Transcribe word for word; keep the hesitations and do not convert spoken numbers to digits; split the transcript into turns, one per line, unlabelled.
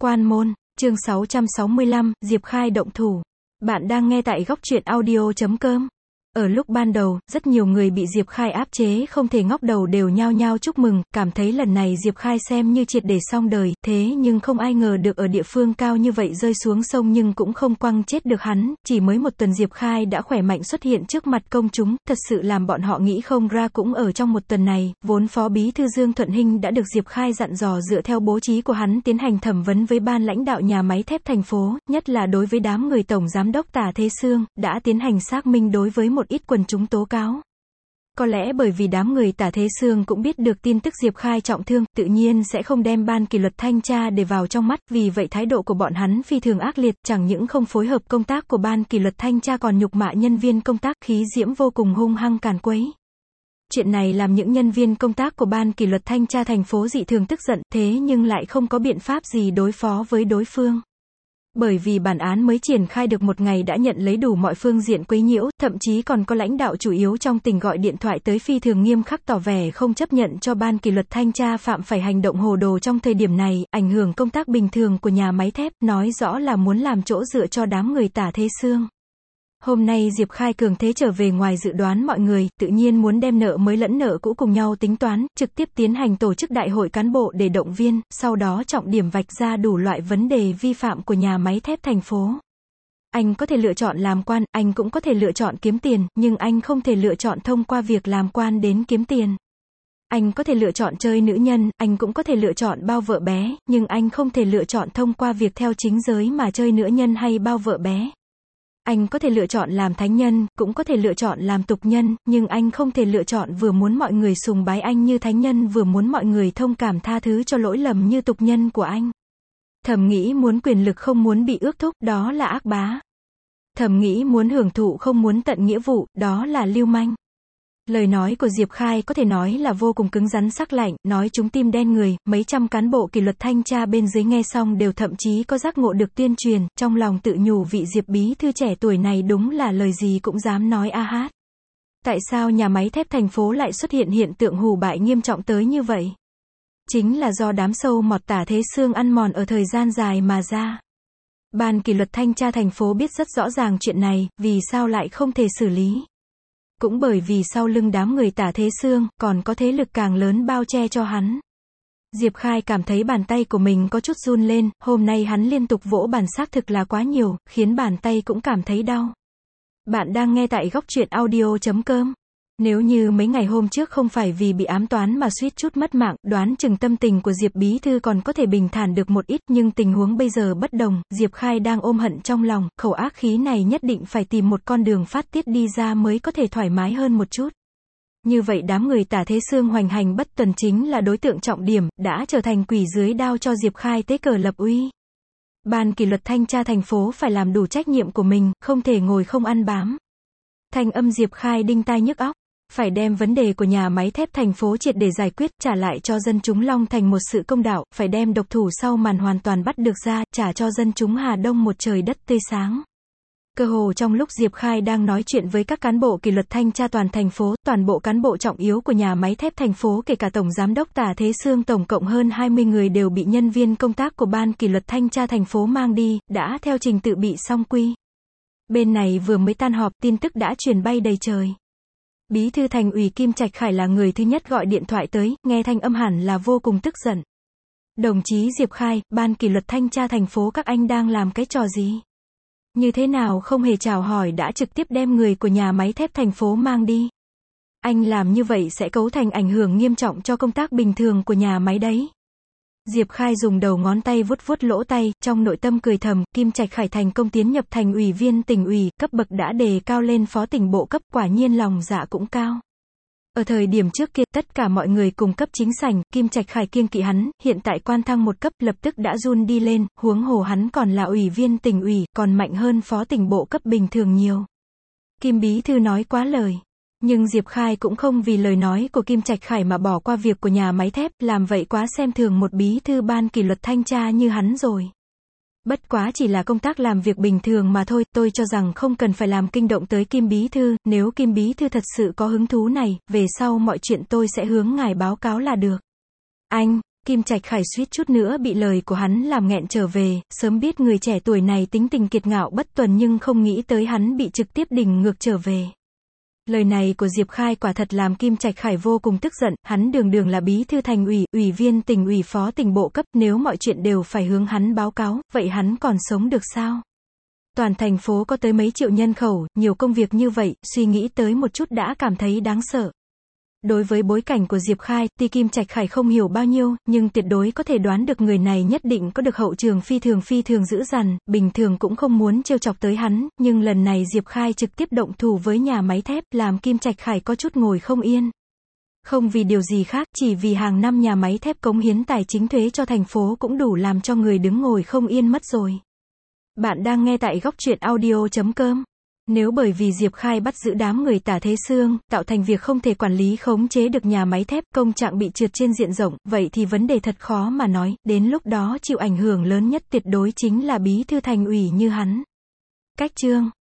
Quan môn, chương sáu trăm sáu mươi lăm, Diệp Khai động thủ. Bạn đang nghe tại góc truyện audio chấm com. Ở lúc ban đầu, rất nhiều người bị Diệp Khai áp chế không thể ngóc đầu đều nhao nhao chúc mừng, cảm thấy lần này Diệp Khai xem như triệt để xong đời, thế nhưng không ai ngờ được ở địa phương cao như vậy rơi xuống sông nhưng cũng không quăng chết được hắn, chỉ mới một tuần Diệp Khai đã khỏe mạnh xuất hiện trước mặt công chúng, thật sự làm bọn họ nghĩ không ra cũng ở trong một tuần này, vốn Phó Bí thư Dương Thuận Hinh đã được Diệp Khai dặn dò dựa theo bố trí của hắn tiến hành thẩm vấn với ban lãnh đạo nhà máy thép thành phố, nhất là đối với đám người Tổng Giám đốc Tả Thế Sương, đã tiến hành xác minh đối với một ít quần chúng tố cáo. Có lẽ bởi vì đám người Tả Thế Sương cũng biết được tin tức Diệp Khai trọng thương, tự nhiên sẽ không đem ban kỷ luật thanh tra để vào trong mắt, vì vậy thái độ của bọn hắn phi thường ác liệt, chẳng những không phối hợp công tác của ban kỷ luật thanh tra còn nhục mạ nhân viên công tác, khí diễm vô cùng hung hăng càn quấy. Chuyện này làm những nhân viên công tác của ban kỷ luật thanh tra thành phố dị thường tức giận, thế nhưng lại không có biện pháp gì đối phó với đối phương. Bởi vì bản án mới triển khai được một ngày đã nhận lấy đủ mọi phương diện quấy nhiễu, thậm chí còn có lãnh đạo chủ yếu trong tỉnh gọi điện thoại tới phi thường nghiêm khắc tỏ vẻ không chấp nhận cho ban kỷ luật thanh tra phạm phải hành động hồ đồ trong thời điểm này, ảnh hưởng công tác bình thường của nhà máy thép, nói rõ là muốn làm chỗ dựa cho đám người Tả Thế Sương. Hôm nay Diệp Khai cường thế trở về ngoài dự đoán mọi người, tự nhiên muốn đem nợ mới lẫn nợ cũ cùng nhau tính toán, trực tiếp tiến hành tổ chức đại hội cán bộ để động viên, sau đó trọng điểm vạch ra đủ loại vấn đề vi phạm của nhà máy thép thành phố. Anh có thể lựa chọn làm quan, anh cũng có thể lựa chọn kiếm tiền, nhưng anh không thể lựa chọn thông qua việc làm quan đến kiếm tiền. Anh có thể lựa chọn chơi nữ nhân, anh cũng có thể lựa chọn bao vợ bé, nhưng anh không thể lựa chọn thông qua việc theo chính giới mà chơi nữ nhân hay bao vợ bé. Anh có thể lựa chọn làm thánh nhân, cũng có thể lựa chọn làm tục nhân, nhưng anh không thể lựa chọn vừa muốn mọi người sùng bái anh như thánh nhân vừa muốn mọi người thông cảm tha thứ cho lỗi lầm như tục nhân của anh. Thầm nghĩ muốn quyền lực không muốn bị ước thúc, đó là ác bá. Thầm nghĩ muốn hưởng thụ không muốn tận nghĩa vụ, đó là lưu manh. Lời nói của Diệp Khai có thể nói là vô cùng cứng rắn sắc lạnh, nói trúng tim đen người, mấy trăm cán bộ kỷ luật thanh tra bên dưới nghe xong đều thậm chí có giác ngộ được tuyên truyền, trong lòng tự nhủ vị Diệp bí thư trẻ tuổi này đúng là lời gì cũng dám nói a hát. Tại sao nhà máy thép thành phố lại xuất hiện hiện tượng hủ bại nghiêm trọng tới như vậy? Chính là do đám sâu mọt Tả Thế Sương ăn mòn ở thời gian dài mà ra. Ban kỷ luật thanh tra thành phố biết rất rõ ràng chuyện này, vì sao lại không thể xử lý? Cũng bởi vì sau lưng đám người Tả Thế Sương, còn có thế lực càng lớn bao che cho hắn. Diệp Khai cảm thấy bàn tay của mình có chút run lên, hôm nay hắn liên tục vỗ bàn xác thực là quá nhiều, khiến bàn tay cũng cảm thấy đau. Bạn đang nghe tại góc truyện audio chấm com. Nếu như mấy ngày hôm trước không phải vì bị ám toán mà suýt chút mất mạng, đoán chừng tâm tình của Diệp bí thư còn có thể bình thản được một ít, nhưng tình huống bây giờ bất đồng, Diệp Khai đang ôm hận trong lòng, khẩu ác khí này nhất định phải tìm một con đường phát tiết đi ra mới có thể thoải mái hơn một chút. Như vậy đám người Tả Thế Sương hoành hành bất tuần chính là đối tượng trọng điểm, đã trở thành quỷ dưới đao cho Diệp Khai tế cờ lập uy. Ban kỷ luật thanh tra thành phố phải làm đủ trách nhiệm của mình, không thể ngồi không ăn bám. Thanh âm Diệp Khai đinh tai nhức óc. Phải đem vấn đề của nhà máy thép thành phố triệt để giải quyết, trả lại cho dân chúng Long Thành một sự công đạo, phải đem độc thủ sau màn hoàn toàn bắt được ra, trả cho dân chúng Hà Đông một trời đất tươi sáng. Cơ hồ trong lúc Diệp Khai đang nói chuyện với các cán bộ kỷ luật thanh tra toàn thành phố, toàn bộ cán bộ trọng yếu của nhà máy thép thành phố kể cả Tổng Giám đốc Tả Thế Sương tổng cộng hơn hai mươi người đều bị nhân viên công tác của ban kỷ luật thanh tra thành phố mang đi, đã theo trình tự bị xong quy. Bên này vừa mới tan họp, tin tức đã truyền bay đầy trời. Bí thư thành ủy Kim Trạch Khải là người thứ nhất gọi điện thoại tới, nghe thanh âm hẳn là vô cùng tức giận. Đồng chí Diệp Khai, ban kỷ luật thanh tra thành phố các anh đang làm cái trò gì? Như thế nào không hề chào hỏi đã trực tiếp đem người của nhà máy thép thành phố mang đi? Anh làm như vậy sẽ cấu thành ảnh hưởng nghiêm trọng cho công tác bình thường của nhà máy đấy. Diệp Khai dùng đầu ngón tay vuốt vuốt lỗ tay, trong nội tâm cười thầm, Kim Trạch Khải thành công tiến nhập thành ủy viên tỉnh ủy, cấp bậc đã đề cao lên phó tỉnh bộ cấp, quả nhiên lòng dạ cũng cao. Ở thời điểm trước kia, tất cả mọi người cùng cấp chính sảnh, Kim Trạch Khải kiêng kỵ hắn, hiện tại quan thăng một cấp, lập tức đã run đi lên, huống hồ hắn còn là ủy viên tỉnh ủy, còn mạnh hơn phó tỉnh bộ cấp bình thường nhiều. Kim bí thư nói quá lời. Nhưng Diệp Khai cũng không vì lời nói của Kim Trạch Khải mà bỏ qua việc của nhà máy thép, làm vậy quá xem thường một bí thư ban kỷ luật thanh tra như hắn rồi. Bất quá chỉ là công tác làm việc bình thường mà thôi, tôi cho rằng không cần phải làm kinh động tới Kim bí thư, nếu Kim bí thư thật sự có hứng thú này, về sau mọi chuyện tôi sẽ hướng ngài báo cáo là được. Anh, Kim Trạch Khải suýt chút nữa bị lời của hắn làm nghẹn trở về, sớm biết người trẻ tuổi này tính tình kiệt ngạo bất tuần nhưng không nghĩ tới hắn bị trực tiếp đỉnh ngược trở về. Lời này của Diệp Khai quả thật làm Kim Trạch Khải vô cùng tức giận, hắn đường đường là bí thư thành ủy, ủy viên tỉnh ủy, phó tỉnh bộ cấp, nếu mọi chuyện đều phải hướng hắn báo cáo, vậy hắn còn sống được sao? Toàn thành phố có tới mấy triệu nhân khẩu, nhiều công việc như vậy, suy nghĩ tới một chút đã cảm thấy đáng sợ. Đối với bối cảnh của Diệp Khai, tuy Kim Trạch Khải không hiểu bao nhiêu, nhưng tuyệt đối có thể đoán được người này nhất định có được hậu trường phi thường phi thường dữ dằn, bình thường cũng không muốn trêu chọc tới hắn, nhưng lần này Diệp Khai trực tiếp động thủ với nhà máy thép, làm Kim Trạch Khải có chút ngồi không yên. Không vì điều gì khác, chỉ vì hàng năm nhà máy thép cống hiến tài chính thuế cho thành phố cũng đủ làm cho người đứng ngồi không yên mất rồi. Bạn đang nghe tại góc truyện audio chấm com. Nếu bởi vì Diệp Khai bắt giữ đám người Tả Thế Sương, tạo thành việc không thể quản lý khống chế được nhà máy thép, công trạng bị trượt trên diện rộng, vậy thì vấn đề thật khó mà nói, đến lúc đó chịu ảnh hưởng lớn nhất tuyệt đối chính là bí thư thành ủy như hắn. Cách chương